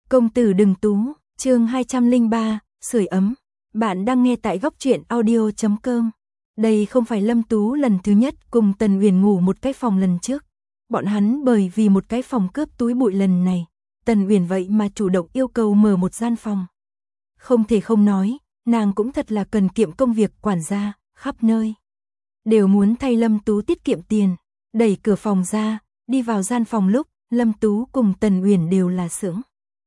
Công tử đừng tú, chương 203, sưởi ấm. Bạn đang nghe tại góc truyện audio.com. Đây không phải Lâm Tú lần thứ nhất cùng Tần Uyển ngủ một cái phòng lần trước. Bọn hắn bởi vì một cái phòng cướp túi bụi lần này, Tần Uyển vậy mà chủ động yêu cầu mở một gian phòng. Không thể không nói, nàng cũng thật là cần kiệm công việc quản gia, khắp nơi đều muốn thay Lâm Tú tiết kiệm tiền. Đẩy cửa phòng ra, đi vào gian phòng lúc, Lâm Tú cùng Tần Uyển đều là sững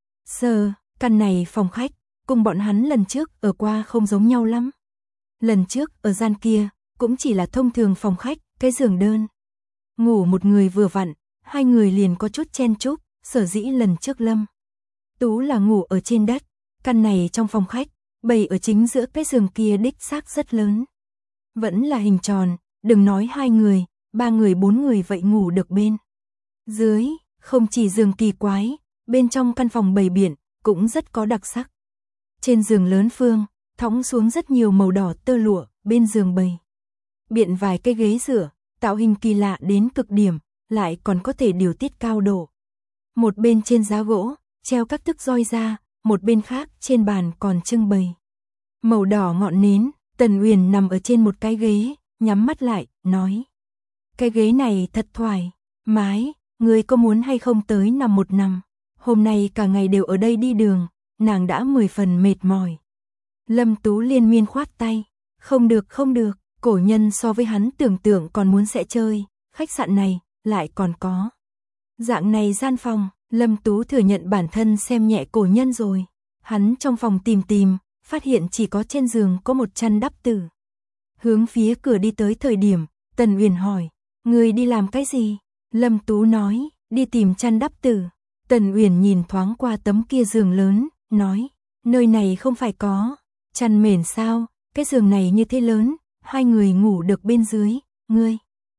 sờ, căn này phòng khách, cùng bọn hắn lần trước ở qua không giống nhau lắm. Lần trước ở gian kia, cũng chỉ là thông thường phòng khách, cái giường đơn. Ngủ một người vừa vặn, hai người liền có chút chen chúc, sở dĩ lần trước Lâm Tú là ngủ ở trên đất, căn này trong phòng khách, bày ở chính giữa cái giường kia đích xác rất lớn. Vẫn là hình tròn, đừng nói hai người, ba người bốn người vậy ngủ được bên dưới, không chỉ giường kỳ quái, bên trong căn phòng bày biện, cũng rất có đặc sắc. Trên giường lớn phương, thõng xuống rất nhiều màu đỏ tơ lụa, bên giường bày biện vài cái ghế dựa, tạo hình kỳ lạ đến cực điểm, lại còn có thể điều tiết cao độ. Một bên trên giá gỗ, treo các thức roi da, một bên khác trên bàn còn trưng bày màu đỏ ngọn nến. Tần Uyển nằm ở trên một cái ghế, nhắm mắt lại, nói: cái ghế này thật thoải mái, người có muốn hay không tới nằm một nằm? Hôm nay cả ngày đều ở đây đi đường, nàng đã 10 phần mệt mỏi. Lâm Tú liên miên khoát tay: không được không được, cổ nhân so với hắn tưởng tượng còn muốn sẽ chơi, khách sạn này lại còn có dạng này gian phòng. Lâm Tú thừa nhận bản thân xem nhẹ cổ nhân rồi. Hắn trong phòng tìm, phát hiện chỉ có trên giường có một chăn đắp tử. Hướng phía cửa đi tới thời điểm, Tần Uyển hỏi: người đi làm cái gì? Lâm Tú nói: đi tìm chăn đắp tử. Tần Uyển nhìn thoáng qua tấm kia giường lớn, nói: nơi này không phải có chăn mền sao? Cái giường này như thế lớn, hai người ngủ được bên dưới, ngươi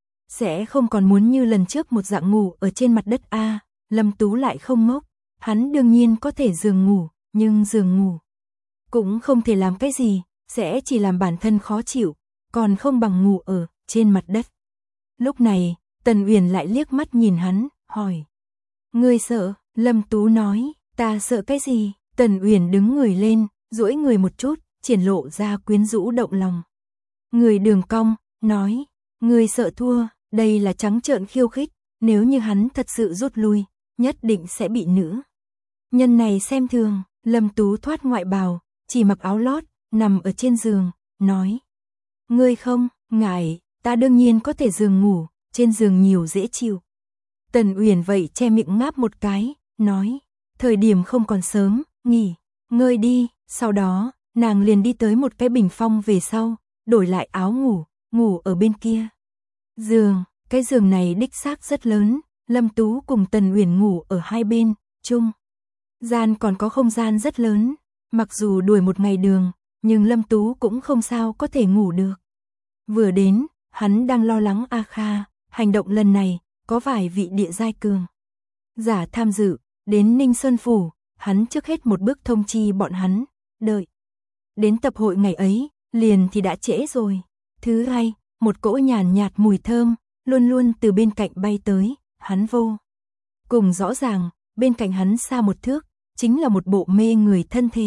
sẽ không còn muốn như lần trước một dạng ngủ ở trên mặt đất a? Lâm Tú lại không ngốc, hắn đương nhiên có thể giường ngủ, nhưng giường ngủ cũng không thể làm cái gì, sẽ chỉ làm bản thân khó chịu, còn không bằng ngủ ở trên mặt đất. Lúc này, Tần Uyển lại liếc mắt nhìn hắn, hỏi: ngươi sợ? Lâm Tú nói: ta sợ cái gì? Tần Uyển đứng người lên, duỗi người một chút, triển lộ ra quyến rũ động lòng người đường cong, nói: ngươi sợ thua, đây là trắng trợn khiêu khích, nếu như hắn thật sự rút lui, nhất định sẽ bị nữ nhân này xem thường. Lâm Tú thoát ngoại bào, chỉ mặc áo lót, nằm ở trên giường, nói: ngươi không ngại, ta đương nhiên có thể giường ngủ, trên giường nhiều dễ chịu. Tần Uyển vậy che miệng ngáp một cái, nói: thời điểm không còn sớm, nghỉ ngơi đi. Sau đó, nàng liền đi tới một cái bình phong về sau, đổi lại áo ngủ, ngủ ở bên kia giường. Cái giường này đích xác rất lớn, Lâm Tú cùng Tần Uyển ngủ ở hai bên, chung gian còn có không gian rất lớn. Mặc dù đuổi một ngày đường, nhưng Lâm Tú cũng không sao có thể ngủ được. Vừa đến, hắn đang lo lắng A Kha, hành động lần này, có vài vị địa giai cường giả tham dự, đến Ninh Sơn Phủ, hắn trước hết một bước thông chi bọn hắn, đợi đến tập hội ngày ấy, liền thì đã trễ rồi. Thứ hai, một cỗ nhàn nhạt mùi thơm, luôn luôn từ bên cạnh bay tới, hắn vô cùng rõ ràng, bên cạnh hắn xa một thước, chính là một bộ mê người thân thể.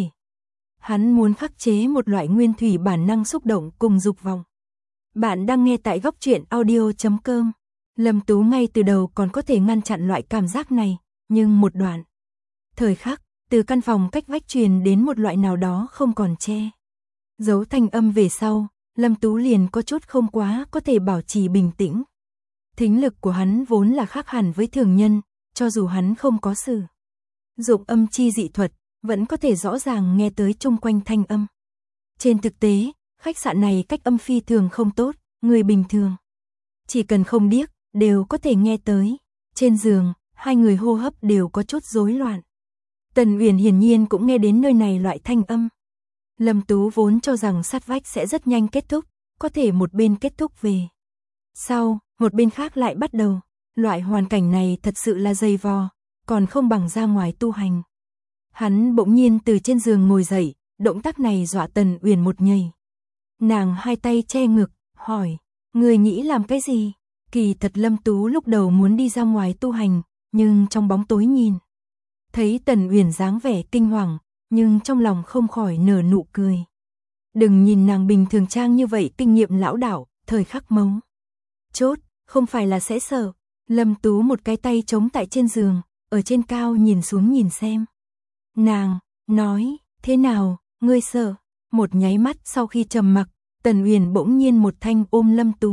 Hắn muốn khắc chế một loại nguyên thủy bản năng xúc động cùng dục vọng. Bạn đang nghe tại góc truyện audio.com. Lâm Tú ngay từ đầu còn có thể ngăn chặn loại cảm giác này, nhưng một đoạn thời khắc, từ căn phòng cách vách truyền đến một loại nào đó không còn che giấu thanh âm về sau, Lâm Tú liền có chút không quá có thể bảo trì bình tĩnh. Thính lực của hắn vốn là khác hẳn với thường nhân, cho dù hắn không có sử dụng âm chi dị thuật, vẫn có thể rõ ràng nghe tới chung quanh thanh âm. Trên thực tế, khách sạn này cách âm phi thường không tốt, người bình thường chỉ cần không điếc, đều có thể nghe tới. Trên giường, hai người hô hấp đều có chút rối loạn. Tần Uyển hiển nhiên cũng nghe đến nơi này loại thanh âm. Lâm Tú vốn cho rằng sát vách sẽ rất nhanh kết thúc, có thể một bên kết thúc về sau, một bên khác lại bắt đầu. Loại hoàn cảnh này thật sự là dày vò, còn không bằng ra ngoài tu hành. Hắn bỗng nhiên từ trên giường ngồi dậy, động tác này dọa Tần Uyển một nhảy. Nàng hai tay che ngực, hỏi: người nghĩ làm cái gì? Kỳ thật Lâm Tú lúc đầu muốn đi ra ngoài tu hành, nhưng trong bóng tối nhìn Thấy Tần Uyển dáng vẻ kinh hoàng, nhưng trong lòng không khỏi nở nụ cười. Đừng nhìn nàng bình thường trang như vậy, kinh nghiệm lão đảo, thời khắc mấu chốt, không phải là sẽ sợ. Lâm Tú một cái tay chống tại trên giường, ở trên cao nhìn xuống nhìn xem. Nàng nói, thế nào, ngươi sợ? Một nháy mắt sau khi trầm mặc, Tần Uyển bỗng nhiên một thanh ôm Lâm Tú.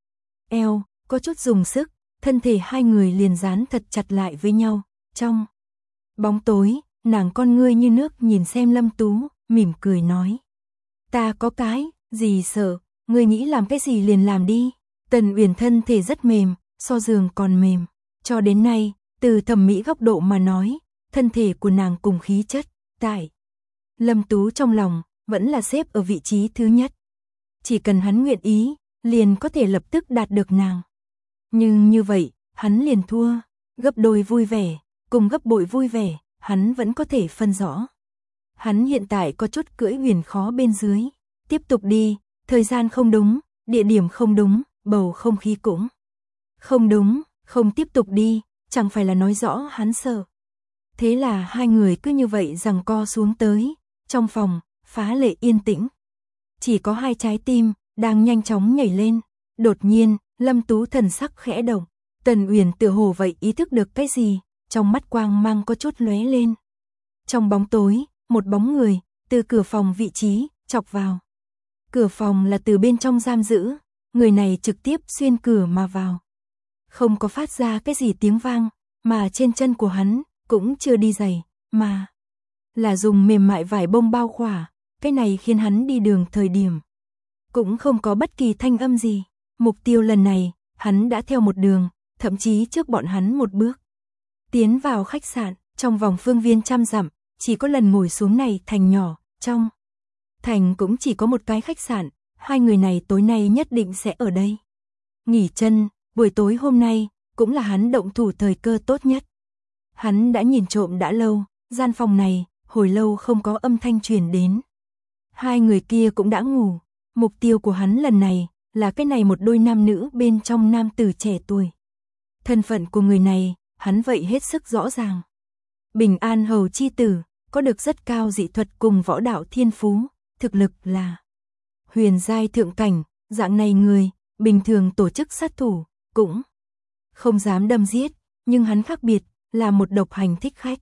Eo, có chút dùng sức, thân thể hai người liền dán thật chặt lại với nhau. Trong bóng tối, nàng con ngươi như nước nhìn xem Lâm Tú, mỉm cười nói. Ta có cái, gì sợ, ngươi nghĩ làm cái gì liền làm đi. Tần Uyển thân thể rất mềm, so giường còn mềm. Cho đến nay, từ thẩm mỹ góc độ mà nói, thân thể của nàng cùng khí chất, tại Lâm Tú trong lòng, vẫn là xếp ở vị trí thứ nhất. Chỉ cần hắn nguyện ý, liền có thể lập tức đạt được nàng. Nhưng như vậy, hắn liền thua, gấp đôi vui vẻ, cùng gấp bội vui vẻ, hắn vẫn có thể phân rõ. Hắn hiện tại có chút cưỡi huyền khó bên dưới, tiếp tục đi, thời gian không đúng, địa điểm không đúng, bầu không khí cũng không đúng, không tiếp tục đi, chẳng phải là nói rõ hắn sợ. Thế là hai người cứ như vậy giằng co xuống tới, trong phòng, phá lệ yên tĩnh. Chỉ có hai trái tim, đang nhanh chóng nhảy lên. Đột nhiên, Lâm Tú thần sắc khẽ động, Tần Uyển tựa hồ vậy ý thức được cái gì, trong mắt quang mang có chút lóe lên. Trong bóng tối, một bóng người, từ cửa phòng vị trí, chọc vào. Cửa phòng là từ bên trong giam giữ, người này trực tiếp xuyên cửa mà vào. Không có phát ra cái gì tiếng vang, mà trên chân của hắn, cũng chưa đi giày, mà là dùng mềm mại vải bông bao khỏa, cái này khiến hắn đi đường thời điểm. Cũng không có bất kỳ thanh âm gì, mục tiêu lần này, hắn đã theo một đường, thậm chí trước bọn hắn một bước. Tiến vào khách sạn, trong vòng phương viên 100 dặm, chỉ có lần ngồi xuống này thành nhỏ, trong thành cũng chỉ có một cái khách sạn, hai người này tối nay nhất định sẽ ở đây. Nghỉ chân, buổi tối hôm nay, cũng là hắn động thủ thời cơ tốt nhất. Hắn đã nhìn trộm đã lâu, gian phòng này, hồi lâu không có âm thanh truyền đến. Hai người kia cũng đã ngủ, mục tiêu của hắn lần này, là cái này một đôi nam nữ bên trong nam tử trẻ tuổi. Thân phận của người này, hắn vậy hết sức rõ ràng. Bình An Hầu chi tử, có được rất cao dị thuật cùng võ đạo thiên phú, thực lực là huyền giai thượng cảnh, dạng này người, bình thường tổ chức sát thủ, cũng không dám đâm giết, nhưng hắn khác biệt, là một độc hành thích khách.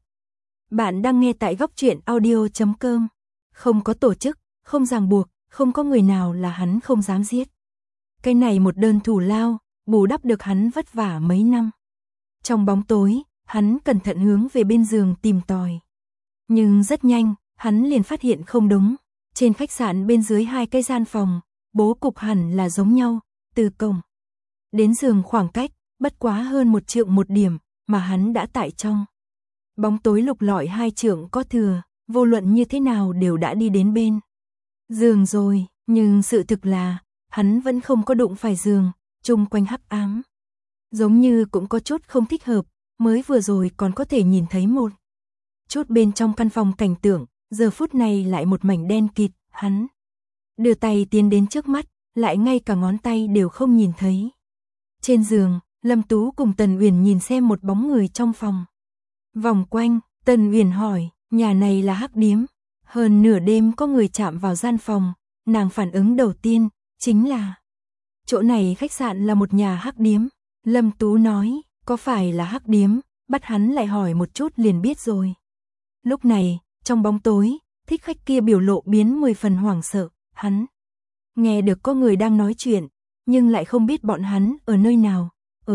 Bạn đang nghe tại góc truyện audio.com, không có tổ chức, không ràng buộc, không có người nào là hắn không dám giết. Cái này một đơn thủ lao, bù đắp được hắn vất vả mấy năm. Trong bóng tối, hắn cẩn thận hướng về bên giường tìm tòi. Nhưng rất nhanh, hắn liền phát hiện không đúng. Trên khách sạn bên dưới hai cái gian phòng, bố cục hẳn là giống nhau, từ cổng đến giường khoảng cách, bất quá hơn 1 trượng một điểm, mà hắn đã tại trong bóng tối lục lọi 2 trượng có thừa, vô luận như thế nào đều đã đi đến bên giường rồi, nhưng sự thực là, hắn vẫn không có đụng phải giường, chung quanh hắc ám. Giống như cũng có chút không thích hợp, mới vừa rồi còn có thể nhìn thấy một chút bên trong căn phòng cảnh tượng, giờ phút này lại một mảnh đen kịt, hắn đưa tay tiến đến trước mắt, lại ngay cả ngón tay đều không nhìn thấy. Trên giường, Lâm Tú cùng Tần Uyển nhìn xem một bóng người trong phòng. Vòng quanh, Tần Uyển hỏi, nhà này là hắc điếm. Hơn nửa đêm có người chạm vào gian phòng, nàng phản ứng đầu tiên, chính là chỗ này khách sạn là một nhà hắc điếm. Lâm Tú nói, có phải là hắc điếm, bắt hắn lại hỏi một chút liền biết rồi. Lúc này, trong bóng tối, thích khách kia biểu lộ biến 10 phần hoảng sợ, hắn nghe được có người đang nói chuyện, nhưng lại không biết bọn hắn ở nơi nào.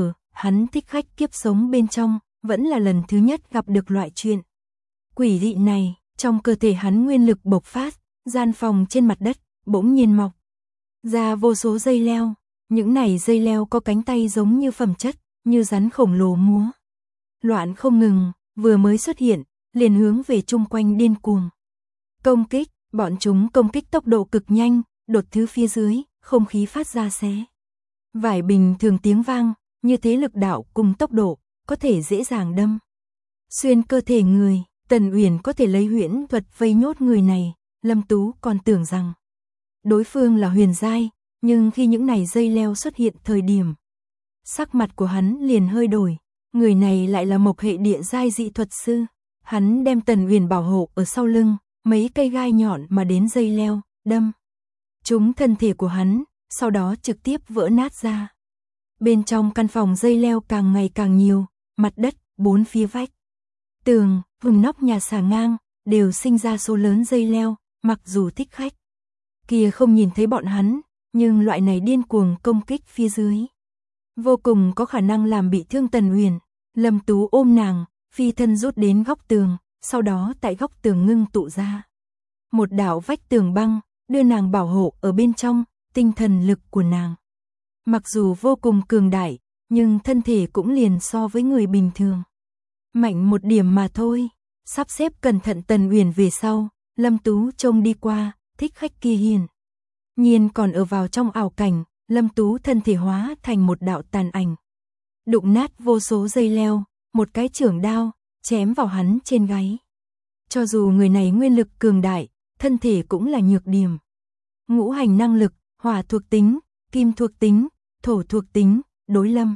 Hắn thích khách kiếp sống bên trong, vẫn là lần thứ nhất gặp được loại chuyện quỷ dị này, trong cơ thể hắn nguyên lực bộc phát, gian phòng trên mặt đất bỗng nhiên mọc ra vô số dây leo, những này dây leo có cánh tay giống như phẩm chất, như rắn khổng lồ múa loạn không ngừng, vừa mới xuất hiện, liền hướng về chung quanh điên cuồng công kích. Bọn chúng công kích tốc độ cực nhanh, đột thứ phía dưới, không khí phát ra xé vải bình thường tiếng vang, như thế lực đạo cùng tốc độ, có thể dễ dàng đâm xuyên cơ thể người. Tần Uyển có thể lấy huyễn thuật vây nhốt người này, Lâm Tú còn tưởng rằng đối phương là huyền giai, nhưng khi những này dây leo xuất hiện thời điểm, sắc mặt của hắn liền hơi đổi, người này lại là mộc hệ địa giai dị thuật sư. Hắn đem Tần Uyển bảo hộ ở sau lưng, mấy cây gai nhọn mà đến dây leo, đâm trúng thân thể của hắn, sau đó trực tiếp vỡ nát ra. Bên trong căn phòng dây leo càng ngày càng nhiều, mặt đất, bốn phía vách tường, vùng nóc nhà xà ngang, đều sinh ra số lớn dây leo, mặc dù thích khách kia không nhìn thấy bọn hắn, nhưng loại này điên cuồng công kích phía dưới vô cùng có khả năng làm bị thương Tần Uyển. Lâm Tú ôm nàng, phi thân rút đến góc tường, sau đó tại góc tường ngưng tụ ra một đạo vách tường băng, đưa nàng bảo hộ ở bên trong. Tinh thần lực của nàng mặc dù vô cùng cường đại, nhưng thân thể cũng liền so với người bình thường mạnh một điểm mà thôi. Sắp xếp cẩn thận Tần Uyển về sau, Lâm Tú trông đi qua, thích khách kia hiển nhiên còn ở vào trong ảo cảnh. Lâm Tú thân thể hóa thành một đạo tàn ảnh, đụng nát vô số dây leo, một cái chưởng đao chém vào hắn trên gáy. Cho dù người này nguyên lực cường đại, thân thể cũng là nhược điểm. Ngũ hành năng lực, hỏa thuộc tính, kim thuộc tính, thổ thuộc tính, đối Lâm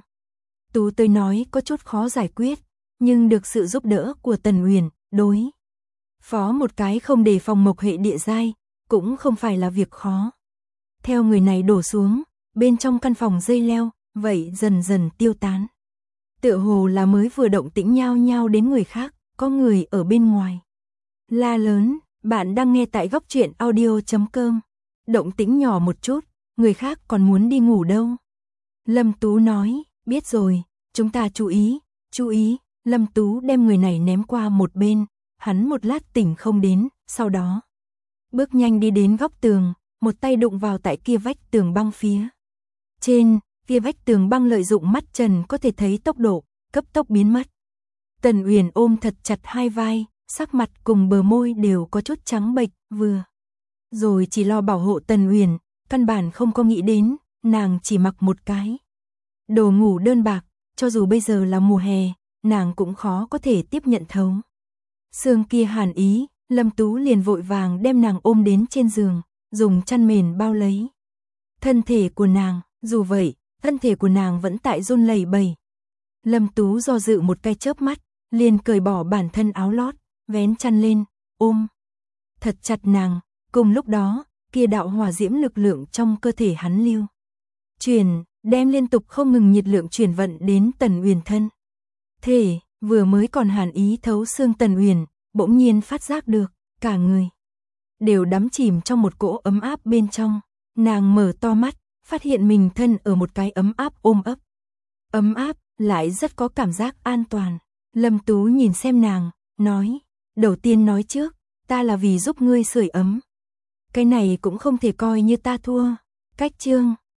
Tú tới nói có chút khó giải quyết, nhưng được sự giúp đỡ của Tần Uyển, đối phó một cái không đề phòng mộc hệ địa giai, cũng không phải là việc khó. Theo người này đổ xuống, bên trong căn phòng dây leo, vậy dần dần tiêu tán. Tựa hồ là mới vừa động tĩnh nhao nhao đến người khác, có người ở bên ngoài la lớn. Bạn đang nghe tại góc truyện audio.com. Động tĩnh nhỏ một chút, người khác còn muốn đi ngủ đâu. Lâm Tú nói, biết rồi, chúng ta chú ý, chú ý. Lâm Tú đem người này ném qua một bên, hắn một lát tỉnh không đến, sau đó bước nhanh đi đến góc tường, một tay đụng vào tại kia vách tường băng phía trên. Kia vách tường băng lợi dụng mắt trần có thể thấy tốc độ, cấp tốc biến mất. Tần Uyển ôm thật chặt hai vai, sắc mặt cùng bờ môi đều có chút trắng bệch, vừa rồi chỉ lo bảo hộ Tần Uyển, căn bản không có nghĩ đến, nàng chỉ mặc một cái đồ ngủ đơn bạc, cho dù bây giờ là mùa hè, nàng cũng khó có thể tiếp nhận thấu xương kia hàn ý. Lâm Tú liền vội vàng đem nàng ôm đến trên giường, dùng chăn mền bao lấy thân thể của nàng. Dù vậy, thân thể của nàng vẫn tại run lẩy bẩy. Lâm Tú do dự một cái chớp mắt, liền cởi bỏ bản thân áo lót, vén chăn lên, ôm thật chặt nàng. Cùng lúc đó, kia đạo hỏa diễm lực lượng trong cơ thể hắn lưu chuyển, đem liên tục không ngừng nhiệt lượng chuyển vận đến Tần Uyển thân thể. Vừa mới còn hàn ý thấu xương Tần Uyển, bỗng nhiên phát giác được, cả người đều đắm chìm trong một cỗ ấm áp bên trong. Nàng mở to mắt, phát hiện mình thân ở một cái ấm áp ôm ấp. Ấm áp, lại rất có cảm giác an toàn. Lâm Tú nhìn xem nàng, nói, đầu tiên nói trước, ta là vì giúp ngươi sưởi ấm. Cái này cũng không thể coi như ta thua. Cách chương